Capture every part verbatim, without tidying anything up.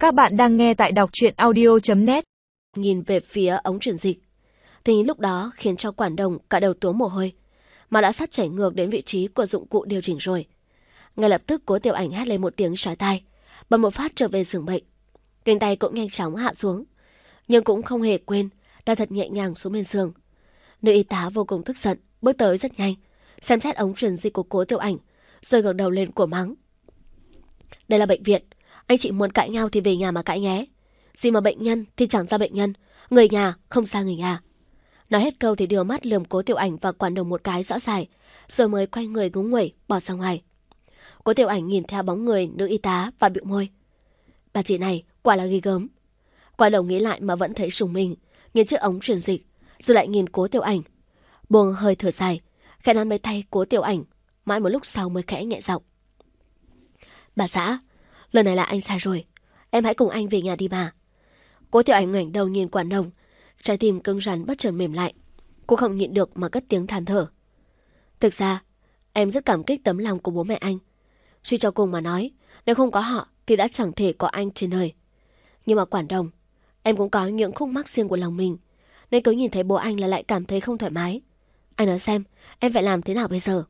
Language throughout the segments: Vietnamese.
Các bạn đang nghe tại đọc truyện audio chấm net. Nhìn về phía ống truyền dịch, thì lúc đó khiến cho Quản Đồng cả đầu túa mồ hôi, mà đã sắp chảy ngược đến vị trí của dụng cụ điều chỉnh rồi. Ngay lập tức Cố Tiểu Ảnh hét lên một tiếng chói tai, bật một phát trở về giường bệnh. Cánh tay cũng nhanh chóng hạ xuống, nhưng cũng không hề quên đặt thật nhẹ nhàng xuống bên giường. Nữ y tá vô cùng tức giận, bước tới rất nhanh, xem xét ống truyền dịch của Cố Tiểu Ảnh, rồi ngẩng đầu lên của mắng: "Đây là bệnh viện, anh chị muốn cãi nhau thì về nhà mà cãi nhé. Gì mà bệnh nhân thì chẳng ra bệnh nhân, người nhà không ra người nhà." Nói hết câu thì đưa mắt lườm Cố Tiểu Ảnh và Quản Đồng một cái rõ ràng, rồi mới quay người ngúng nguẩy bỏ ra ngoài. Cố Tiểu Ảnh nhìn theo bóng người nữ y tá và bĩu môi: "Bà chị này quả là ghê gớm." Quản Đồng nghĩ lại mà vẫn thấy sùng mình, nhìn chiếc ống truyền dịch, rồi lại nhìn Cố Tiểu Ảnh, buông hơi thở dài, khẽ nắm lấy tay Cố Tiểu Ảnh, mãi một lúc sau mới khẽ nhẹ giọng: "Bà xã, lần này là anh sai rồi, em hãy cùng anh về nhà đi mà." Cố Tiểu Ảnh ngoảnh đầu nhìn Quản Đồng, trái tim cứng rắn bất chợt mềm lại, cô không nhịn được mà cất tiếng than thở: "Thực ra em rất cảm kích tấm lòng của bố mẹ anh. Suy cho cùng mà nói, nếu không có họ thì đã chẳng thể có anh trên đời. Nhưng mà Quản Đồng, em cũng có những khúc mắc riêng của lòng mình, nên cứ nhìn thấy bố anh là lại cảm thấy không thoải mái. Anh nói xem, em phải làm thế nào bây giờ?"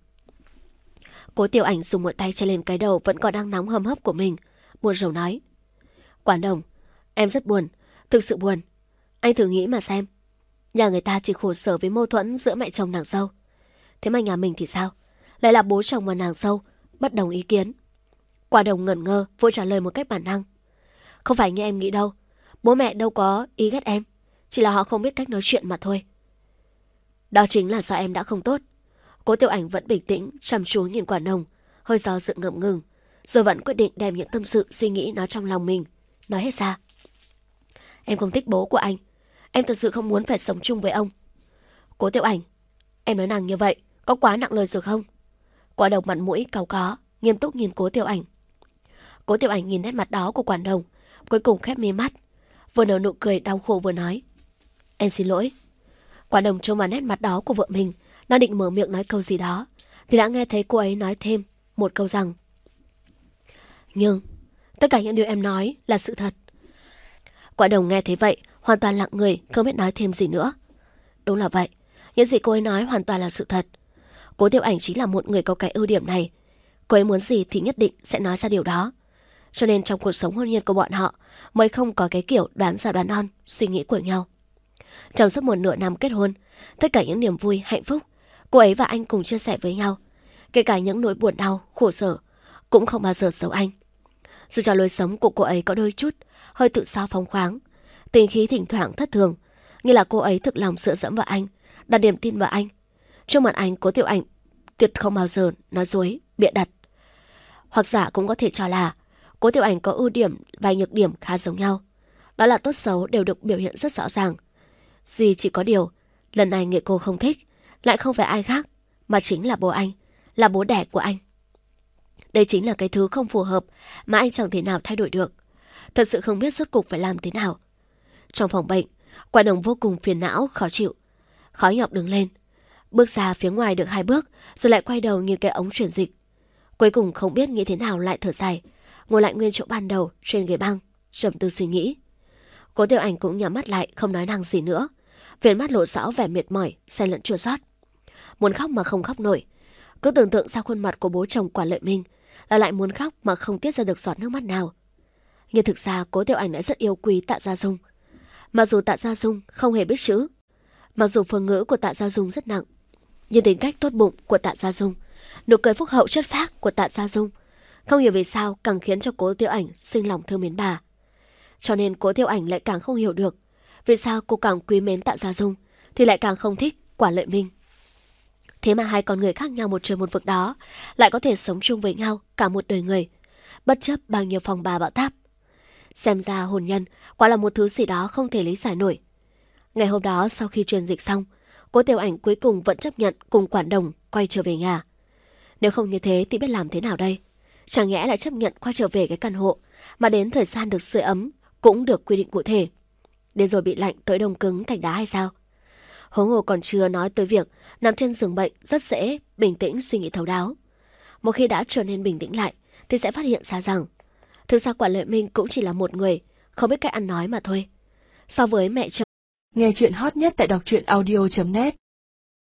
Cố Tiểu Ảnh dùng một tay che lên cái đầu vẫn còn đang nóng hầm hấp của mình, buồn rầu nói: "Quản Đồng, em rất buồn, thực sự buồn. Anh thử nghĩ mà xem, nhà người ta chỉ khổ sở với mâu thuẫn giữa mẹ chồng nàng dâu, thế mà nhà mình thì sao? Lại là bố chồng và nàng dâu bất đồng ý kiến." Quản Đồng ngẩn ngơ vội trả lời một cách bản năng: "Không phải như em nghĩ đâu, bố mẹ đâu có ý ghét em, chỉ là họ không biết cách nói chuyện mà thôi." "Đó chính là do em đã không tốt." Cố Tiểu Ảnh vẫn bình tĩnh chăm chú nhìn Quản Đồng, hơi do dự ngậm ngừng, rồi vẫn quyết định đem những tâm sự suy nghĩ nó trong lòng mình nói hết ra: "Em không thích bố của anh, em thật sự không muốn phải sống chung với ông." "Cố Tiểu Ảnh, em nói nàng như vậy có quá nặng lời rồi không?" Quản Đồng mặt mũi cáu có, nghiêm túc nhìn Cố Tiểu Ảnh. Cố Tiểu Ảnh nhìn nét mặt đó của Quản Đồng, cuối cùng khép mí mắt, vừa nở nụ cười đau khổ vừa nói: "Em xin lỗi." Quản Đồng trông vào nét mặt đó của vợ mình, đang định mở miệng nói câu gì đó, thì đã nghe thấy cô ấy nói thêm một câu rằng: "Nhưng tất cả những điều em nói là sự thật." Quản Đồng nghe thấy vậy hoàn toàn lặng người, không biết nói thêm gì nữa. Đúng là vậy, những gì cô ấy nói hoàn toàn là sự thật. Cố Tiểu Ảnh chính là một người có cái ưu điểm này, cô ấy muốn gì thì nhất định sẽ nói ra điều đó. Cho nên trong cuộc sống hôn nhân của bọn họ mới không có cái kiểu đoán già đoán non, suy nghĩ của nhau. Trong suốt một nửa năm kết hôn, tất cả những niềm vui, hạnh phúc cô ấy và anh cùng chia sẻ với nhau, kể cả những nỗi buồn đau, khổ sở, cũng không bao giờ giấu anh. Dù cho lối sống của cô ấy có đôi chút hơi tự do phóng khoáng, tình khí thỉnh thoảng thất thường, như là cô ấy thực lòng dựa dẫm vào anh, đặt niềm tin vào anh. Trước mặt anh, Cố Tiểu Ảnh tuyệt không bao giờ nói dối, bịa đặt. Hoặc giả cũng có thể cho là Cố Tiểu Ảnh có ưu điểm và nhược điểm khá giống nhau, đó là tốt xấu đều được biểu hiện rất rõ ràng. Duy chỉ có điều, lần này người cô không thích lại không phải ai khác, mà chính là bố anh, là bố đẻ của anh. Đây chính là cái thứ không phù hợp mà anh chẳng thể nào thay đổi được. Thật sự không biết rốt cục phải làm thế nào. Trong phòng bệnh, Quản Đồng vô cùng phiền não, khó chịu. Khó nhọc đứng lên, bước ra phía ngoài được hai bước, rồi lại quay đầu nhìn cái ống truyền dịch. Cuối cùng không biết nghĩ thế nào lại thở dài, ngồi lại nguyên chỗ ban đầu trên ghế băng, trầm tư suy nghĩ. Cố Tiểu Ảnh cũng nhắm mắt lại, không nói năng gì nữa. Viền mắt lộ rõ vẻ mệt mỏi, xen lẫn chua xót. Muốn khóc mà không khóc nổi. Cứ tưởng tượng ra khuôn mặt của bố chồng Quản Lợi Minh, là lại muốn khóc mà không tiết ra được giọt nước mắt nào. Nhưng thực ra Cố Tiểu Ảnh đã rất yêu quý Tạ Gia Dung. Mặc dù Tạ Gia Dung không hề biết chữ, mặc dù phương ngữ của Tạ Gia Dung rất nặng, nhưng tính cách tốt bụng của Tạ Gia Dung, nụ cười phúc hậu chất phác của Tạ Gia Dung, không hiểu vì sao càng khiến cho Cố Tiểu Ảnh sinh lòng thương mến bà. Cho nên Cố Tiểu Ảnh lại càng không hiểu được vì sao cô càng quý mến Tạ Gia Dung thì lại càng không thích Quản Lợi Minh. Thế mà hai con người khác nhau một trời một vực đó lại có thể sống chung với nhau cả một đời người, bất chấp bao nhiêu phòng bà bão táp. Xem ra hôn nhân quả là một thứ gì đó không thể lý giải nổi. Ngày hôm đó sau khi truyền dịch xong, Cố Tiểu Ảnh cuối cùng vẫn chấp nhận cùng Quản Đồng quay trở về nhà. Nếu không như thế thì biết làm thế nào đây? Chẳng nhẽ lại chấp nhận quay trở về cái căn hộ mà đến thời gian được sưởi ấm cũng được quy định cụ thể, đến rồi bị lạnh tới đông cứng thành đá hay sao? Huống hồ còn chưa nói tới việc nằm trên giường bệnh rất dễ bình tĩnh suy nghĩ thấu đáo. Một khi đã trở nên bình tĩnh lại thì sẽ phát hiện ra rằng Thực ra Quản Lệ Minh cũng chỉ là một người, không biết cách ăn nói mà thôi. So với mẹ chồng. Nghe chuyện hot nhất tại đọc truyện audio chấm net